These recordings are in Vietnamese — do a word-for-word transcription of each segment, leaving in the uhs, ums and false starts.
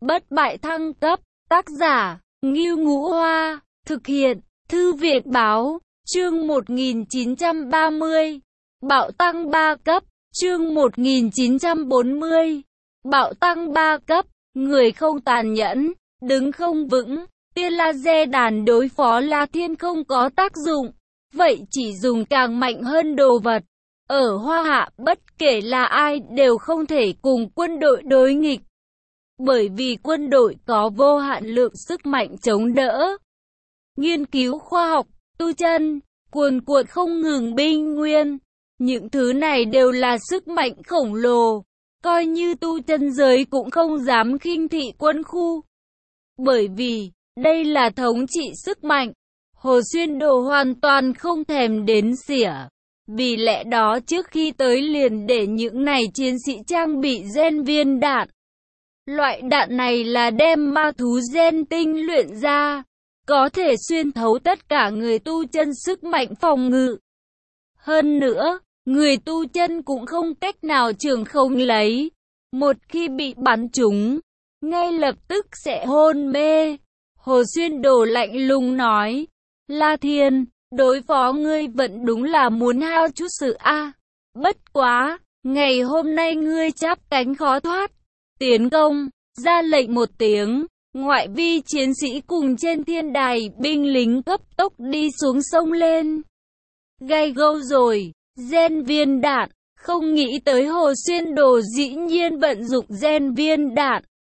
Bất bại thăng cấp, tác giả, Ngưu Ngũ Hoa, thực hiện, Thư viện Báo, chương một nghìn chín trăm ba mươi, bạo tăng ba cấp, chương một nghìn chín trăm bốn mươi, bạo tăng ba cấp, người không tàn nhẫn, đứng không vững, tia laser đàn đối phó La Thiên không có tác dụng, vậy chỉ dùng càng mạnh hơn đồ vật. Ở Hoa Hạ bất kể là ai đều không thể cùng quân đội đối nghịch, bởi vì quân đội có vô hạn lượng sức mạnh chống đỡ. Nghiên cứu khoa học, tu chân, cuồn cuộn không ngừng binh nguyên, những thứ này đều là sức mạnh khổng lồ, coi như tu chân giới cũng không dám khinh thị quân khu. Bởi vì, đây là thống trị sức mạnh, Hồ Xuyên Đồ hoàn toàn không thèm đến xỉa. Vì lẽ đó trước khi tới liền để những này chiến sĩ trang bị gen viên đạn. Loại đạn này là đem ma thú gen tinh luyện ra, có thể xuyên thấu tất cả người tu chân sức mạnh phòng ngự. Hơn nữa, người tu chân cũng không cách nào trường không lấy. Một khi bị bắn trúng, ngay lập tức sẽ hôn mê. Hồ Xuyên Đồ lạnh lùng nói, La Thiên, đối phó ngươi vẫn đúng là muốn hao chút sự a. À. Bất quá, ngày hôm nay ngươi chắp cánh khó thoát. Tiến công, ra lệnh một tiếng, ngoại vi chiến sĩ cùng trên thiên đài binh lính cấp tốc đi xuống sông lên. Gay gâu rồi, gen viên đạn, không nghĩ tới Hồ Xuyên Đồ dĩ nhiên vận dụng gen viên đạn.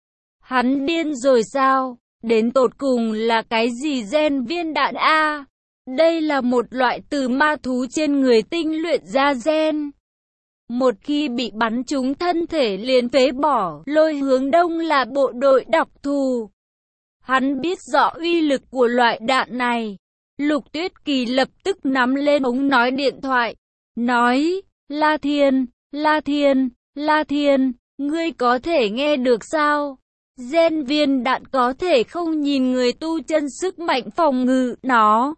Hắn điên rồi sao? Đến tột cùng là cái gì gen viên đạn a? À? Đây là một loại từ ma thú trên người tinh luyện ra gen. Một khi bị bắn trúng thân thể liền phế bỏ, lôi hướng đông là bộ đội đặc thù. Hắn biết rõ uy lực của loại đạn này. Lục Tuyết Kỳ lập tức nắm lên ống nói điện thoại, nói, La Thiên, La Thiên, La Thiên, ngươi có thể nghe được sao? Gen viên đạn có thể không nhìn người tu chân sức mạnh phòng ngự, nó,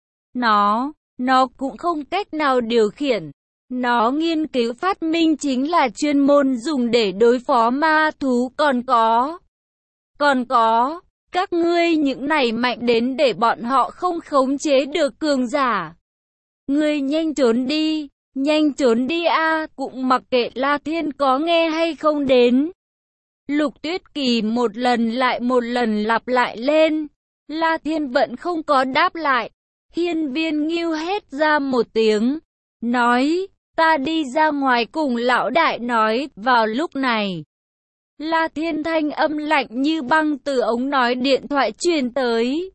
nó, nó cũng không cách nào điều khiển. Nó nghiên cứu phát minh chính là chuyên môn dùng để đối phó ma thú, còn có, còn có, các ngươi những này mạnh đến để bọn họ không khống chế được cường giả. Ngươi nhanh trốn đi, nhanh trốn đi a, à, cũng mặc kệ La Thiên có nghe hay không đến. Lục Tuyết Kỳ một lần lại một lần lặp lại lên, La Thiên vẫn không có đáp lại. Hiên Viên Ngưu hét ra một tiếng, nói, ta đi ra ngoài cùng lão đại nói. Vào lúc này, La Thiên thanh âm lạnh như băng từ ống nói điện thoại truyền tới,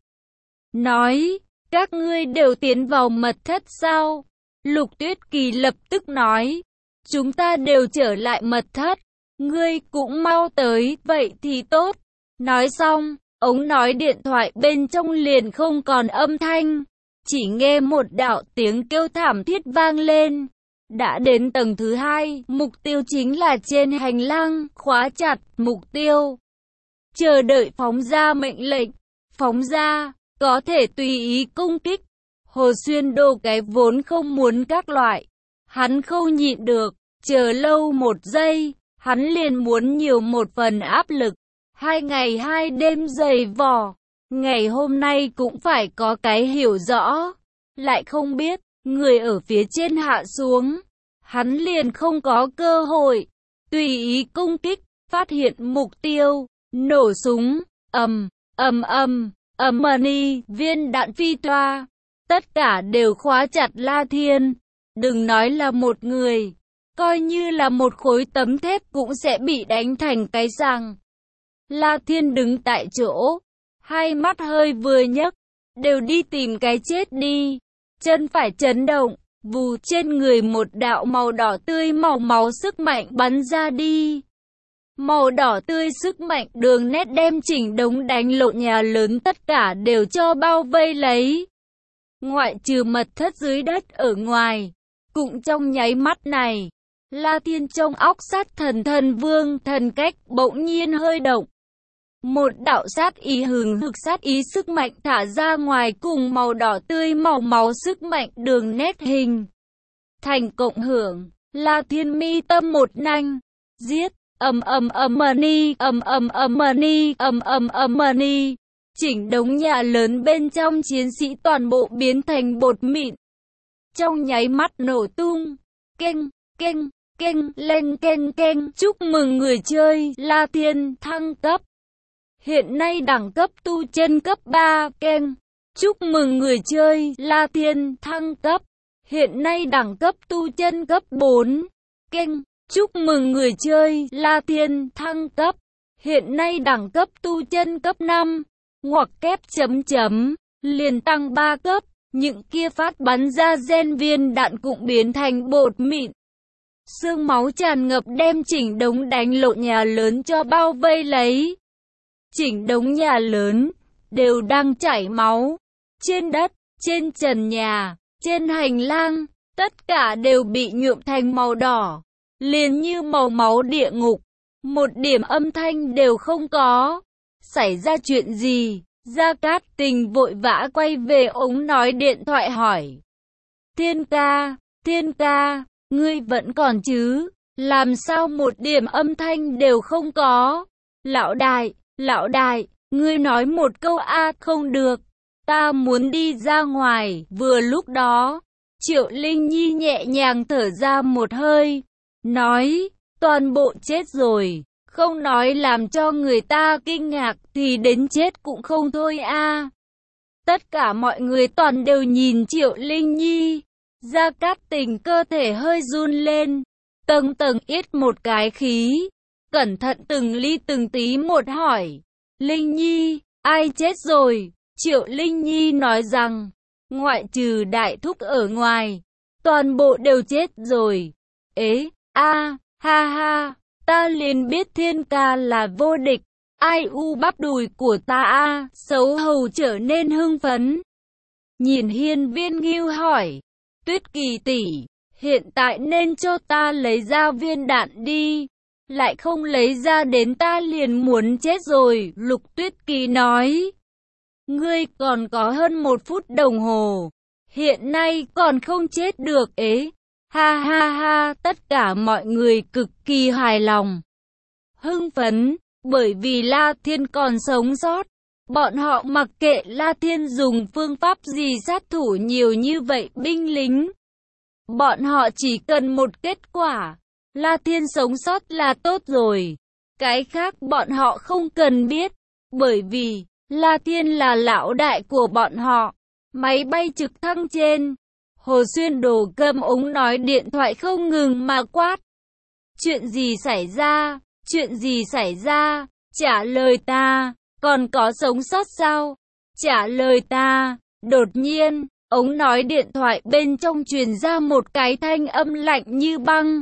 nói, các ngươi đều tiến vào mật thất sao? Lục Tuyết Kỳ lập tức nói, chúng ta đều trở lại mật thất, ngươi cũng mau tới, vậy thì tốt. Nói xong, ống nói điện thoại bên trong liền không còn âm thanh, chỉ nghe một đạo tiếng kêu thảm thiết vang lên. Đã đến tầng thứ hai, mục tiêu chính là trên hành lang, khóa chặt mục tiêu. Chờ đợi phóng ra mệnh lệnh, phóng ra, có thể tùy ý công kích. Hồ Xuyên Đồ cái vốn không muốn các loại, hắn không nhịn được, chờ lâu một giây, hắn liền muốn nhiều một phần áp lực. Hai ngày hai đêm dày vò, ngày hôm nay cũng phải có cái hiểu rõ, lại không biết, người ở phía trên hạ xuống, hắn liền không có cơ hội, tùy ý công kích, phát hiện mục tiêu, nổ súng, ầm, ầm ầm, ầm mani, viên đạn phi toa, tất cả đều khóa chặt La Thiên, đừng nói là một người, coi như là một khối tấm thép cũng sẽ bị đánh thành cái răng. La Thiên đứng tại chỗ, hai mắt hơi vừa nhấc, đều đi tìm cái chết đi, chân phải chấn động, vù, trên người một đạo màu đỏ tươi màu máu sức mạnh bắn ra đi. Màu đỏ tươi sức mạnh đường nét đem chỉnh đống đánh lộn nhà lớn tất cả đều cho bao vây lấy. Ngoại trừ mật thất dưới đất ở ngoài, cũng trong nháy mắt này, La Thiên trong óc sát thần thần vương thần cách bỗng nhiên hơi động. Một đạo sát ý hừng hực sát ý sức mạnh thả ra ngoài cùng màu đỏ tươi màu máu sức mạnh đường nét hình thành cộng hưởng. La Thiên mi tâm một nanh, giết, ầm ầm ầm ni, ầm ầm ầm ni, ầm ầm ầm ni. Chỉnh đống nhà lớn bên trong chiến sĩ toàn bộ biến thành bột mịn. Trong nháy mắt nổ tung. Keng, keng, keng, lên keng keng. Chúc mừng người chơi La Thiên thăng cấp. Hiện nay đẳng cấp tu chân cấp ba. Keng. Chúc mừng người chơi La Thiên thăng cấp. Hiện nay đẳng cấp tu chân cấp bốn. Keng. Chúc mừng người chơi La Thiên thăng cấp. Hiện nay đẳng cấp tu chân cấp năm. Ngoặc kép chấm chấm. Liền tăng ba cấp. Những kia phát bắn ra gen viên đạn cũng biến thành bột mịn. Sương máu tràn ngập đem chỉnh đống đánh lộn nhà lớn cho bao vây lấy. Chỉnh đống nhà lớn đều đang chảy máu. Trên đất, trên trần nhà, trên hành lang, tất cả đều bị nhuộm thành màu đỏ, liền như màu máu địa ngục. Một điểm âm thanh đều không có. Xảy ra chuyện gì? Gia Cát Tình vội vã quay về ống nói điện thoại hỏi. Thiên ca, Thiên ca, ngươi vẫn còn chứ? Làm sao một điểm âm thanh đều không có? Lão đại, lão đại, ngươi nói một câu a. Không được, ta muốn đi ra ngoài. Vừa lúc đó, Triệu Linh Nhi nhẹ nhàng thở ra một hơi, nói, toàn bộ chết rồi. Không nói làm cho người ta kinh ngạc thì đến chết cũng không thôi a. Tất cả mọi người toàn đều nhìn Triệu Linh Nhi. Gia Cát Tình cơ thể hơi run lên, tầng tầng ít một cái khí, cẩn thận từng ly từng tí một hỏi. Linh Nhi, ai chết rồi? Triệu Linh Nhi nói rằng, ngoại trừ đại thúc ở ngoài, toàn bộ đều chết rồi. Ế, a, ha ha. Ta liền biết Thiên ca là vô địch. Ai u bắp đùi của ta a. Xấu hầu trở nên hưng phấn. Nhìn Hiên Viên Ngưu hỏi, Tuyết Kỳ tỷ, hiện tại nên cho ta lấy ra viên đạn đi. Lại không lấy ra đến ta liền muốn chết rồi. Lục Tuyết Kỳ nói, ngươi còn có hơn một phút đồng hồ. Hiện nay còn không chết được ế. Ha ha ha, tất cả mọi người cực kỳ hài lòng, hưng phấn, bởi vì La Thiên còn sống sót. Bọn họ mặc kệ La Thiên dùng phương pháp gì sát thủ nhiều như vậy binh lính. Bọn họ chỉ cần một kết quả, La Thiên sống sót là tốt rồi. Cái khác bọn họ không cần biết, bởi vì La Thiên là lão đại của bọn họ. Máy bay trực thăng trên, Hồ Xuyên Đồ cầm ống nói điện thoại không ngừng mà quát. Chuyện gì xảy ra? Chuyện gì xảy ra? Trả lời ta, còn có sống sót sao? Trả lời ta. Đột nhiên, ống nói điện thoại bên trong truyền ra một cái thanh âm lạnh như băng.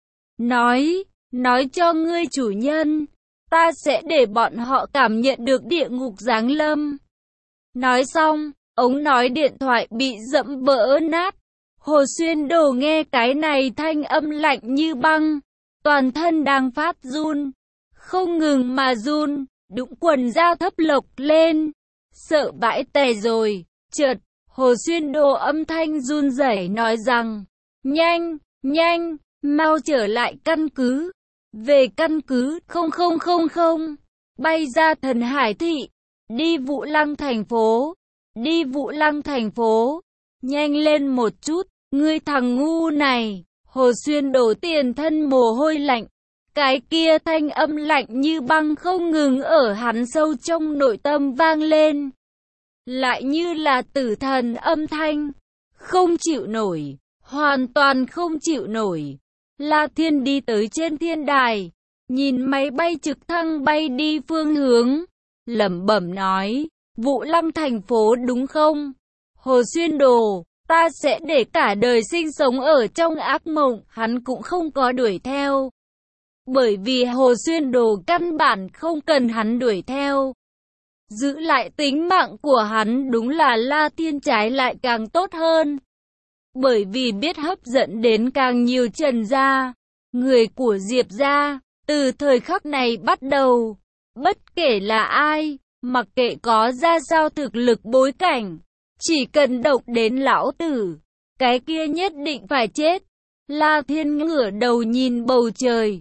Nói, nói cho ngươi chủ nhân, ta sẽ để bọn họ cảm nhận được địa ngục giáng lâm. Nói xong, ống nói điện thoại bị dẫm vỡ nát. Hồ Xuyên Đồ nghe cái này thanh âm lạnh như băng, toàn thân đang phát run, không ngừng mà run, đũng quần da thấp lộc lên, sợ vãi tè rồi. Chợt, Hồ Xuyên Đồ âm thanh run rẩy nói rằng, nhanh, nhanh, mau trở lại căn cứ, về căn cứ, không không không không, bay ra Thần Hải Thị, đi Vũ Lăng thành phố, đi Vũ Lăng thành phố, nhanh lên một chút. Ngươi thằng ngu này. Hồ Xuyên Đổ tiền thân mồ hôi lạnh. Cái kia thanh âm lạnh như băng không ngừng ở hắn sâu trong nội tâm vang lên. Lại như là tử thần âm thanh. Không chịu nổi. Hoàn toàn không chịu nổi. La Thiên đi tới trên thiên đài. Nhìn máy bay trực thăng bay đi phương hướng. Lẩm bẩm nói. Vũ Lăng thành phố đúng không? Hồ Xuyên Đồ. Ta sẽ để cả đời sinh sống ở trong ác mộng. Hắn cũng không có đuổi theo. Bởi vì Hồ Xuyên Đồ căn bản không cần hắn đuổi theo. Giữ lại tính mạng của hắn đúng là La Thiên trái lại càng tốt hơn. Bởi vì biết hấp dẫn đến càng nhiều Trần gia, người của Diệp gia. Từ thời khắc này bắt đầu, bất kể là ai, mặc kệ có ra sao thực lực bối cảnh, chỉ cần động đến lão tử, cái kia nhất định phải chết. La Thiên ngửa đầu nhìn bầu trời,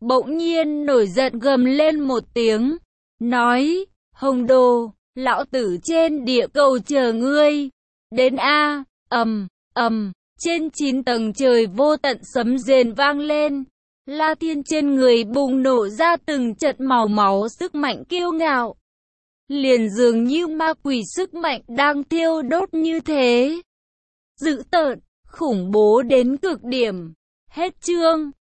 bỗng nhiên nổi giận gầm lên một tiếng, nói, Hồng Đồ, lão tử trên địa cầu chờ ngươi, đến a, ầm, ầm, trên chín tầng trời vô tận sấm rền vang lên, La Thiên trên người bùng nổ ra từng trận màu máu sức mạnh kiêu ngạo, liền dường như ma quỷ sức mạnh đang thiêu đốt như thế, dữ tợn, khủng bố đến cực điểm. Hết chương.